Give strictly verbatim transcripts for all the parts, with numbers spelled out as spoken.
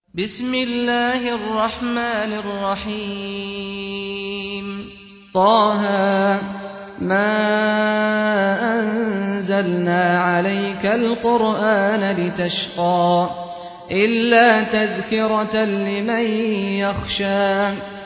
بسم الله الرحمن الرحيم طه ما أنزلنا عليك القرآن لتشقى إلا تذكرة لمن يخشى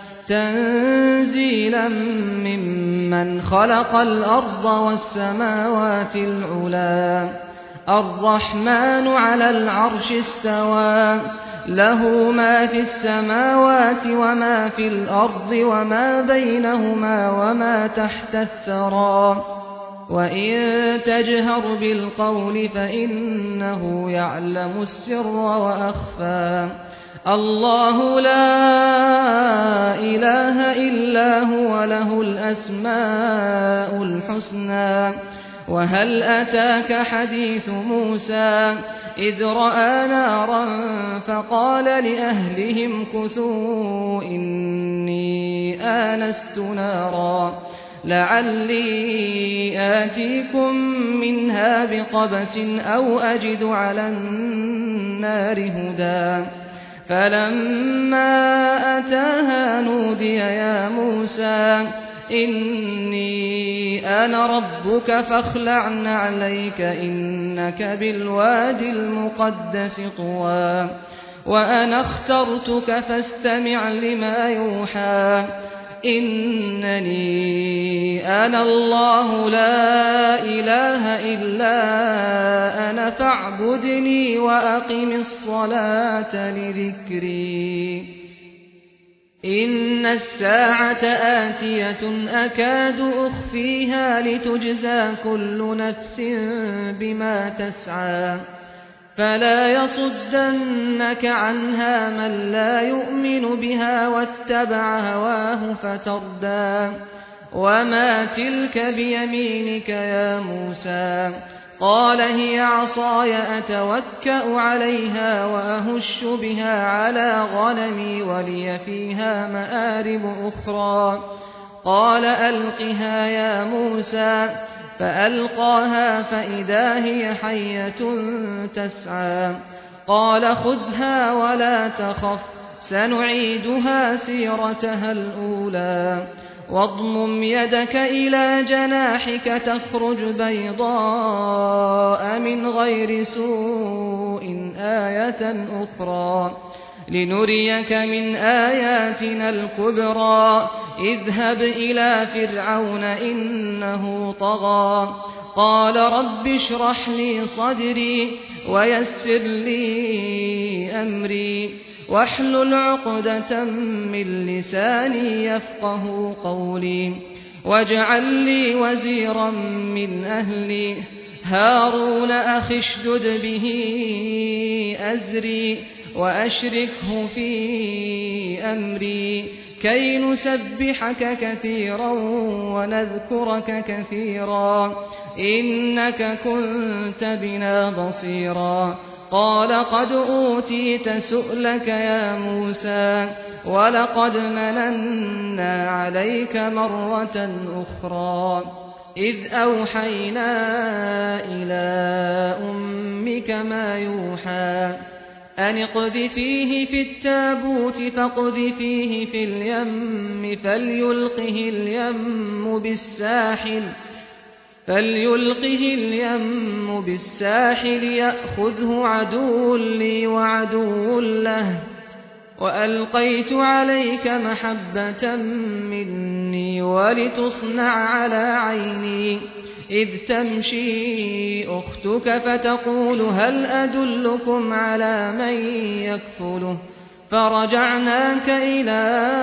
تنزيلا ممن خلق الأرض والسماوات العلى الرحمن على العرش استوى له ما في السماوات وما في الأرض وما بينهما وما تحت الثرى وإن تجهر بالقول فإنه يعلم السر وأخفى الله لا إله إلا هو له الأسماء الحسنى وهل أتاك حديث موسى إذ رأى نارا فقال لأهلهم كثوا إني آنست نارا لعلي آتيكم منها بقبس أو أجد على النار هدى فلما أتاها نودي يا موسى إني أنا ربك فاخلع نعليك إنك بالوادي المقدس طوى وأنا اخترتك فاستمع لما يوحى إنني أنا الله لا إله إلا أنا فاعبدني وأقم الصلاة لذكري إن الساعة آتية أكاد أخفيها لتجزى كل نفس بما تسعى فلا يصدنك عنها من لا يؤمن بها واتبع هواه فتردى وما تلك بيمينك يا موسى قال هي عصاي أتوكأ عليها وأهش بها على غنمي ولي فيها مآرب أخرى قال ألقها يا موسى فألقاها فإذا هي حية تسعى قال خذها ولا تخف سنعيدها سيرتها الأولى واضمم يدك إلى جناحك تخرج بيضاء من غير سوء آية أخرى لنريك من آياتنا الكبرى اذهب إلى فرعون إنه طغى قال رب اشرح لي صدري ويسر لي أمري واحلل عقدة من لساني يفقه قولي واجعل لي وزيرا من أهلي هارون أخي اشدد به أزري وأشركه في أمري كي نسبحك كثيرا ونذكرك كثيرا إنك كنت بنا بصيرا قال قد أوتيت سؤلك يا موسى ولقد مننا عليك مرة أخرى إذ أوحينا إلى أمك ما يوحى أن اقذفيه في التابوت فاقذفيه في اليم فليلقه اليم بالساحل فليلقه اليم بالساحل يأخذه عدو لي وعدو له وألقيت عليك محبة مني ولتصنع على عيني إذ تمشي أختك فتقول هل أدلكم على من يكفله فرجعناك إلى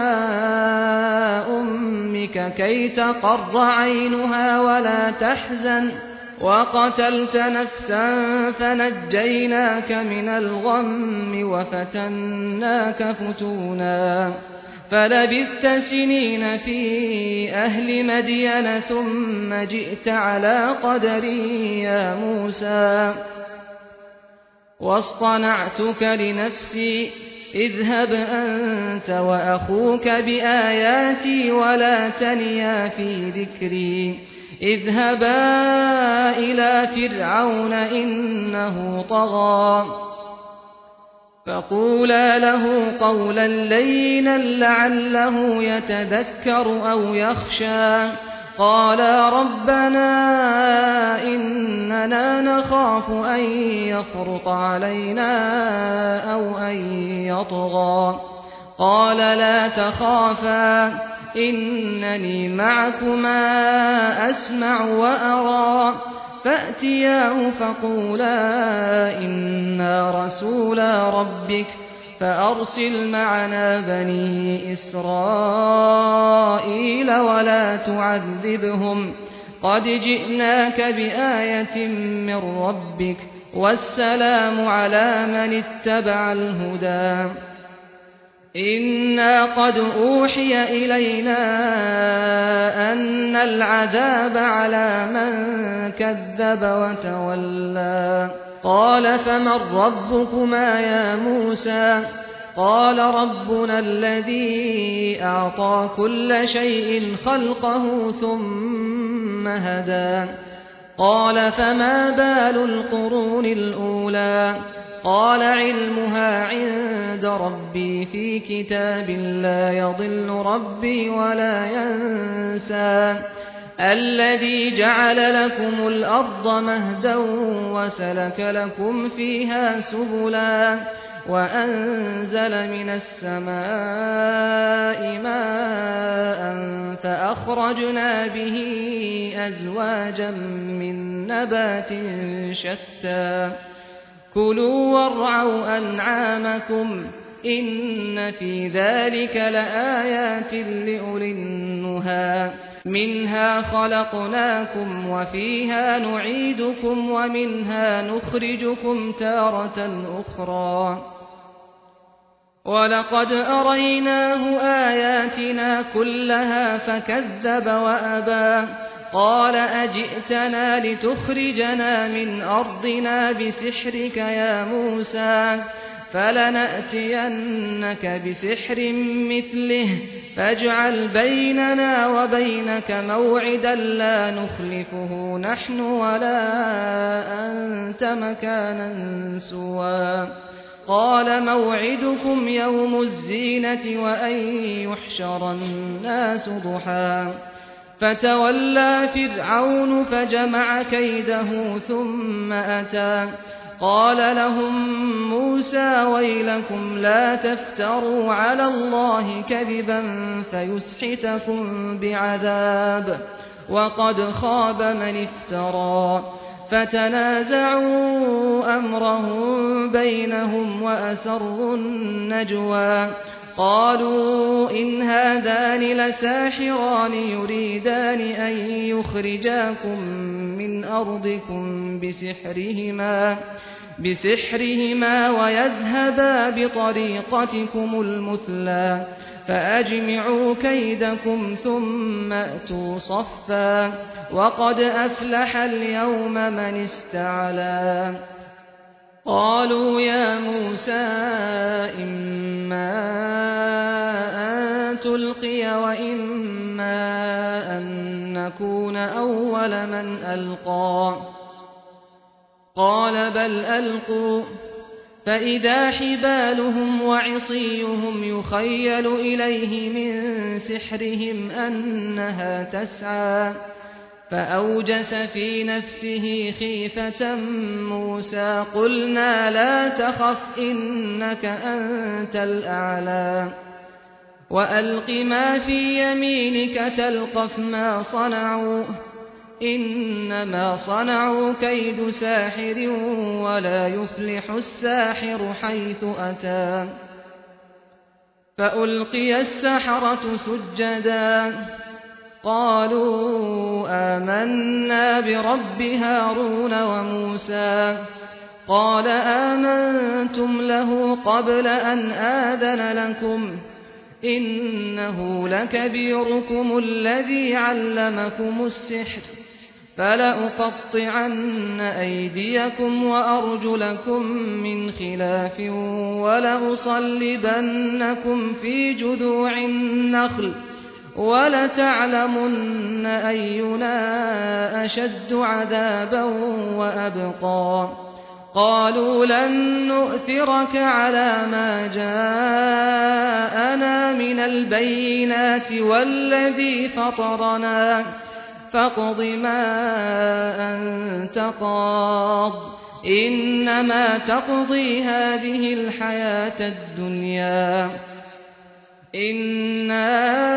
أمك كي تقر عينها ولا تحزن وقتلت نفسا فنجيناك من الغم وفتناك فتونا فلبثت سنين في أهل مدين ثم جئت على قدري يا موسى واصطنعتك لنفسي اذهب أنت وأخوك بآياتي ولا تنيا في ذكري اذهبا إلى فرعون إنه طغى فقولا له قولا لينا لعله يتذكر أو يخشى قالا ربنا إننا نخاف أن يفرط علينا أو أن يطغى قال لا تخافا إنني معكما أسمع وأرى فأتياه فقولا إنا رسولا ربك فأرسل معنا بني إسرائيل ولا تعذبهم قد جئناك بآية من ربك والسلام على من اتبع الهدى إنا قد أوحي إلينا أن العذاب على من كذب وتولى قال فمن ربكما يا موسى قال ربنا الذي أعطى كل شيء خلقه ثم هدى قال فما بال القرون الأولى قال علمها عند ربي في كتاب لا يضل ربي ولا ينسى الذي جعل لكم الأرض مهدا وسلك لكم فيها سبلا وأنزل من السماء ماء فأخرجنا به أزواجا من نبات شتى كلوا وارعوا أنعامكم إن في ذلك لآيات لأولي النهى منها خلقناكم وفيها نعيدكم ومنها نخرجكم تارة أخرى ولقد أريناه آياتنا كلها فكذب وأبى قال أجئتنا لتخرجنا من أرضنا بسحرك يا موسى فلنأتينك بسحر مثله فاجعل بيننا وبينك موعدا لا نخلفه نحن ولا أنت مكانا سوى قال موعدكم يوم الزينة وأن يحشر الناس ضحى فتولى فرعون فجمع كيده ثم أتى قال لهم موسى ويلكم لا تفتروا على الله كذبا فيسحتكم بعذاب وقد خاب من افترى فتنازعوا أمرهم بينهم وأسروا النجوى قالوا إن هذان لساحران يريدان أن يخرجاكم من أرضكم بسحرهما بسحرهما ويذهبا بطريقتكم المثلى فأجمعوا كيدكم ثم أتوا صفا وقد أفلح اليوم من استعلى قالوا يا موسى إما أن تلقي وإما أن نكون أول من ألقى قال بل ألقوا فإذا حبالهم وعصيهم يخيل إليه من سحرهم أنها تسعى فأوجس في نفسه خيفة موسى قلنا لا تخف إنك أنت الأعلى وألق ما في يمينك تلقف ما صنعوا إنما صنعوا كيد ساحر ولا يفلح الساحر حيث أتى فألقي السحرة سجدا قالوا آمنا برب هارون وموسى قال آمنتم له قبل أن آذن لكم إنه لكبيركم الذي علمكم السحر فلأقطعن أيديكم وأرجلكم من خلاف ولأصلبنكم في جذوع النخل ولتعلمن أينا أشد عذابا وأبقى قالوا لن نؤثرك على ما جاءنا من البينات والذي فطرنا فاقض ما أنت قاض إنما تقضي هذه الحياة الدنيا إنا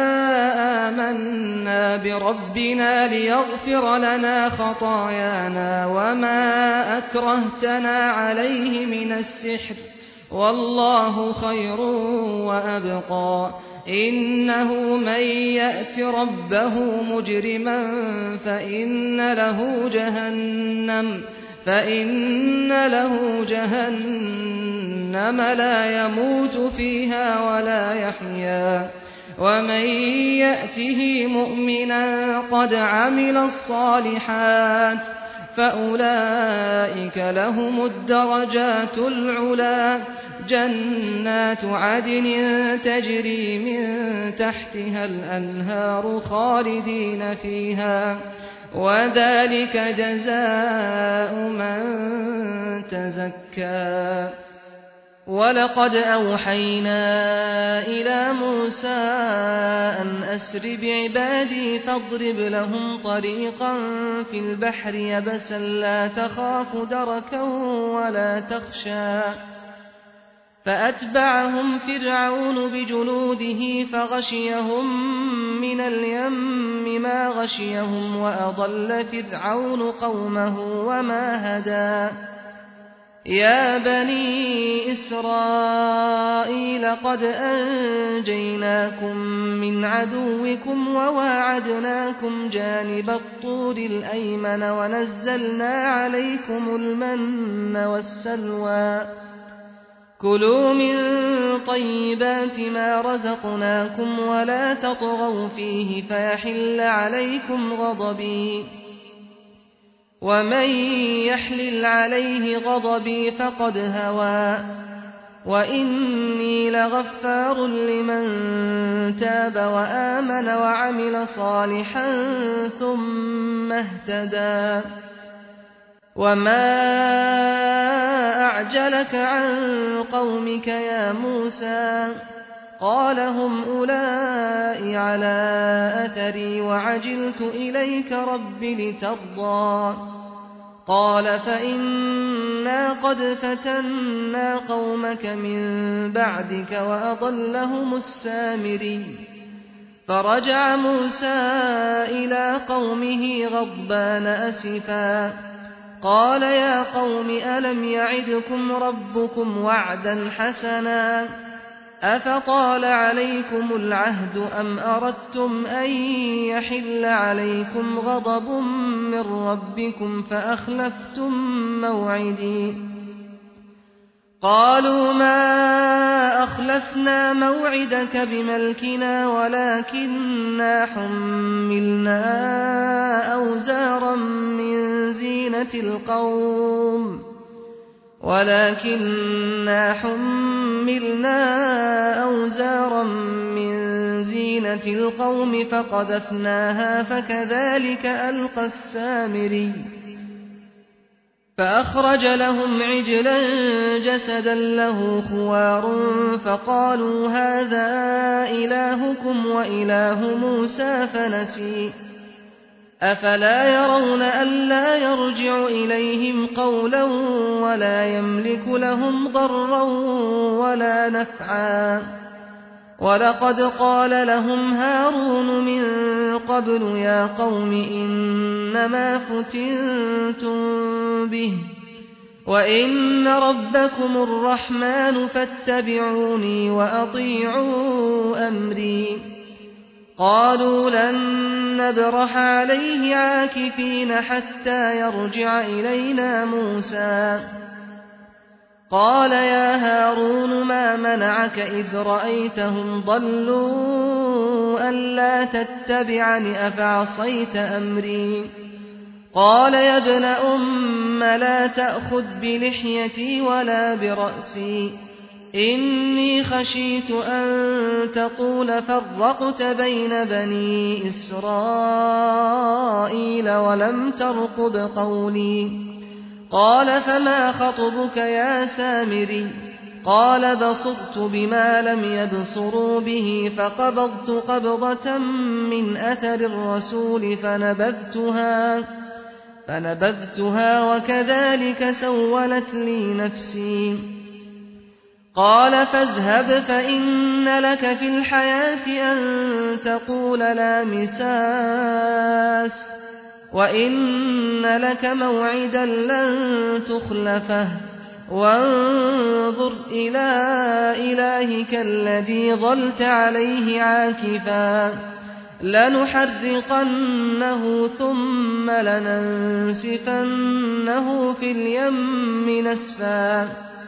آمنا بربنا ليغفر لنا خطايانا وما أكرهتنا عليه من السحر والله خير وأبقى إنه من يأت ربه مجرما فإن له جهنم فإن له جهنم لا يموت فيها ولا يحيا ومن يأته مؤمنا قد عمل الصالحات فأولئك لهم الدرجات العلى جنات عدن تجري من تحتها الأنهار خالدين فيها وذلك جزاء من تزكى ولقد أوحينا إلى موسى أن أسر بعبادي فاضرب لهم طريقا في البحر يبسا لا تخاف دركا ولا تخشى فأتبعهم فرعون بجنوده فغشيهم من اليم ما غشيهم وأضل فرعون قومه وما هدى يا بني إسرائيل قد أنجيناكم من عدوكم وواعدناكم جانب الطور الأيمن ونزلنا عليكم المن والسلوى كلوا من طيبات ما رزقناكم ولا تطغوا فيه فيحل عليكم غضبي ومن يحلل عليه غضبي فقد هوى وإني لغفار لمن تاب وآمن وعمل صالحا ثم اهتدى وما أعجلك عن قومك يا موسى قال هم أولئك على أثري وعجلت إليك رب لترضى قال فإنا قد فتنا قومك من بعدك وأضلهم السامري فرجع موسى إلى قومه غضبان أسفا قال يا قوم ألم يعدكم ربكم وعدا حسنا أفطال عليكم العهد أم أردتم أن يحل عليكم غضب من ربكم فأخلفتم موعدي قالوا ما أخلفنا موعدك بملكنا ولكننا حملنا أوزارا من زينة القوم ولكننا حملنا أوزارا من زينة القوم فقذفناها فكذلك ألقى السامري فأخرج لهم عجلا جسدا له خوار فقالوا هذا إلهكم وإله موسى فنسي أفلا يرون ألا يرجع إليهم قولا ولا يملك لهم ضرا ولا نفعا ولقد قال لهم هارون من قبل يا قوم إنما فتنتم به وإن ربكم الرحمن فاتبعوني وأطيعوا أمري قالوا لن نبرح عليه عاكفين حتى يرجع إلينا موسى قال يا هارون ما منعك إذ رأيتهم ضلوا ألا تتبعني أفعصيت أمري قال يا ابن أم لا تأخذ بلحيتي ولا برأسي إني خشيت أن تقول فرقت بين بني إسرائيل ولم ترقب قولي قال فما خطبك يا سامري قال بصرت بما لم يبصروا به فقبضت قبضة من أثر الرسول فنبذتها, فنبذتها وكذلك سولت لي نفسي. قال فاذهب فإن لك في الحياة أن تقول لا مساس وإن لك موعدا لن تخلفه وانظر إلى إلهك الذي ظلت عليه عاكفا لنحرقنه ثم لننسفنه في اليم نسفا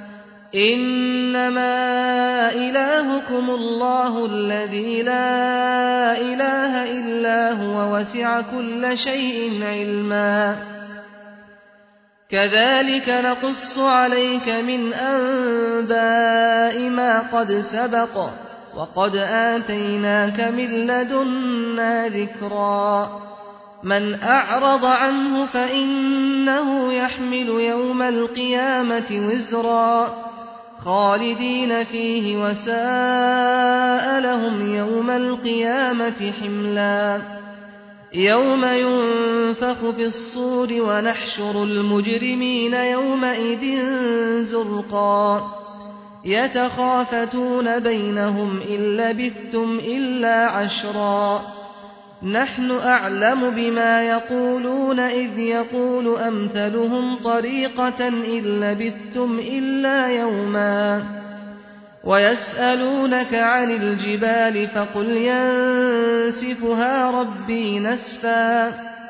إنما إلهكم الله الذي لا إله إلا هو وسع كل شيء علما كذلك نقص عليك من أنباء ما قد سبق وقد آتيناك من لدنا ذكرا من أعرض عنه فإنه يحمل يوم القيامة وزرا خالدين فيه وساء لهم يوم القيامة حملا يوم ينفخ في الصور ونحشر المجرمين يومئذ زرقا يتخافتون بينهم إن لبثتم إلا عشرا نحن أعلم بما يقولون إذ يقول أمثلهم طريقة إن لبثتم إلا يوما ويسألونك عن الجبال فقل ينسفها ربي نسفا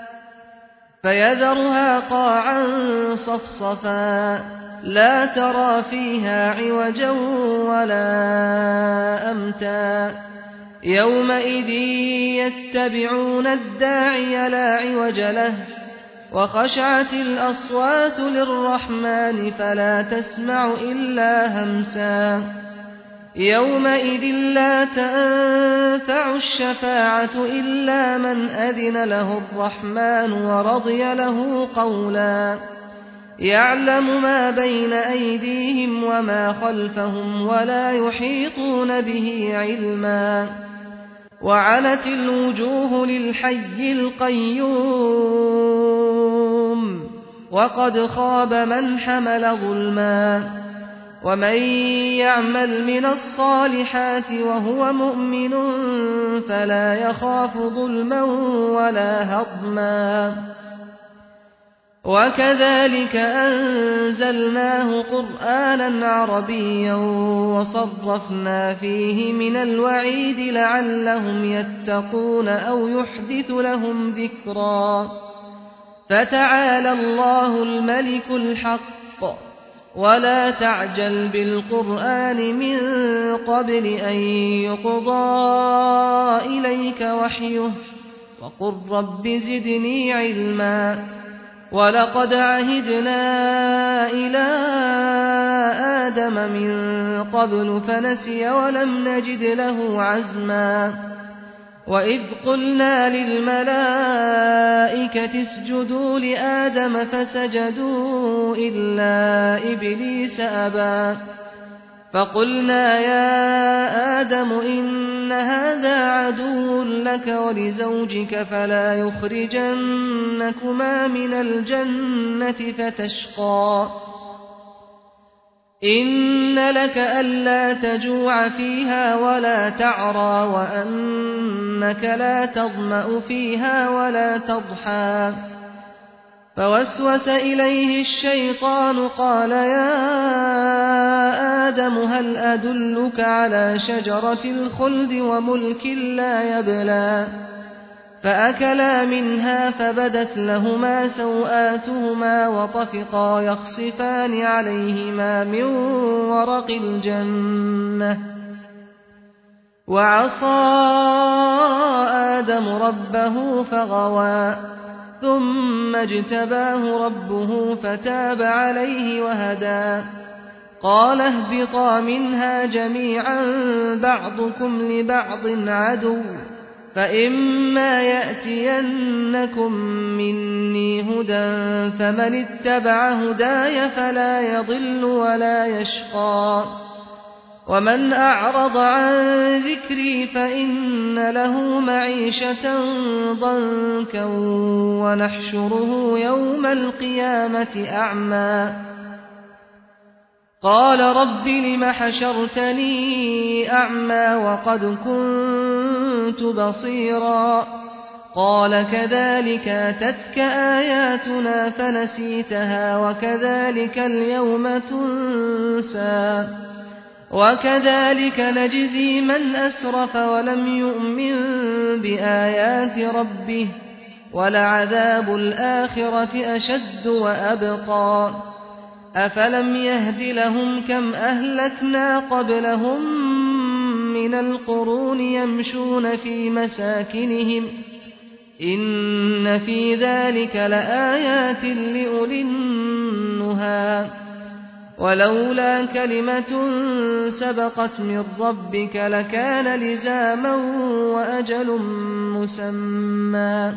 فيذرها قاعا صفصفا لا ترى فيها عوجا ولا أمتا يومئذ يتبعون الداعي لا عوج له وخشعت الأصوات للرحمن فلا تسمع إلا همسا يومئذ لا تنفع الشفاعة إلا من أذن له الرحمن ورضي له قولا يعلم ما بين أيديهم وما خلفهم ولا يحيطون به علما وعنت الوجوه للحي القيوم وقد خاب من حمل ظلما ومن يعمل من الصالحات وهو مؤمن فلا يخاف ظلما ولا هضما وكذلك أنزلناه قرآنا عربيا وصرفنا فيه من الوعيد لعلهم يتقون أو يحدث لهم ذكرا فتعالى الله الملك الحق ولا تعجل بالقرآن من قبل أن يقضى إليك وحيه وقل رب زدني علما ولقد عهدنا إلى آدم من قبل فنسي ولم نجد له عزما وإذ قلنا للملائكة اسجدوا لآدم فسجدوا إلا إبليس أبى فقلنا يا آدم إن هذا عدو لك ولزوجك فلا يخرجنكما من الجنة فتشقى إن لك ألا تجوع فيها ولا تعرى وأنك لا تظمأ فيها ولا تضحى فوسوس إليه الشيطان قال يا آدم هل أدلك على شجرة الخلد وملك لا يبلى فأكلا منها فبدت لهما سوآتهما وطفقا يخصفان عليهما من ورق الجنة وعصى آدم ربه فغوى ثم اجتباه ربه فتاب عليه وهدى قال اهبطا منها جميعا بعضكم لبعض عدو فإما يأتينكم مني هدى فمن اتبع هداي فلا يضل ولا يشقى ومن أعرض عن ذكري فإن له معيشة ضنكا ونحشره يوم القيامة أعمى قال رب لم حشرتني أعمى وقد كنت بصيرا قال كذلك أتتك آياتنا فنسيتها وكذلك اليوم تنسى وكذلك نجزي من أسرف ولم يؤمن بآيات ربه ولعذاب الآخرة أشد وأبقى أفلم يهد لهم كم أهلكنا قبلهم من القرون يمشون في مساكنهم إن في ذلك لآيات لأولي النهى ولولا كلمة سبقت من ربك لكان لزاما وأجل مسمى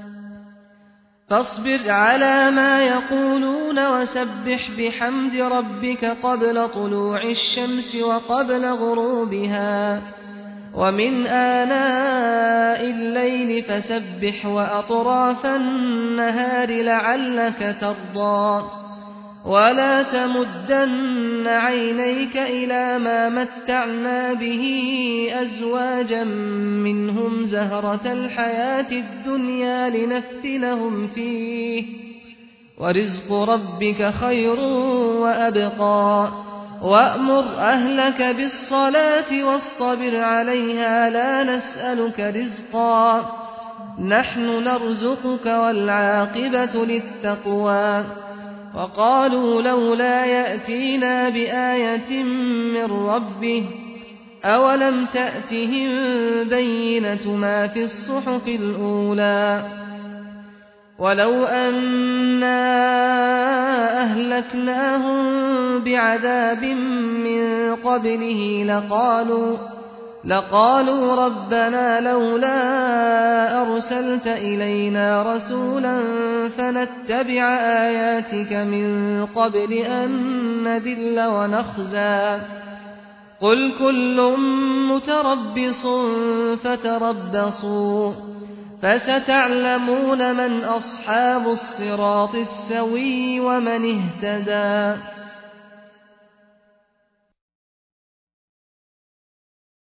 فاصبر على ما يقولون وسبح بحمد ربك قبل طلوع الشمس وقبل غروبها ومن آناء الليل فسبح وأطراف النهار لعلك ترضى ولا تمدن عينيك إلى ما متعنا به أزواجا منهم زهرة الحياة الدنيا لنفتنهم فيه ورزق ربك خير وأبقى وأمر أهلك بالصلاة واصطبر عليها لا نسألك رزقا نحن نرزقك والعاقبة للتقوى وقالوا لولا يأتينا بآية من ربه أولم تأتهم بينة ما في الصحف الأولى ولو أنا أهلكناهم بعذاب من قبله لقالوا لقالوا ربنا لولا أرسلت إلينا رسولا فنتبع آياتك من قبل أن نذل ونخزى قل كل متربص فتربصوا فستعلمون من أصحاب الصراط السوي ومن اهتدى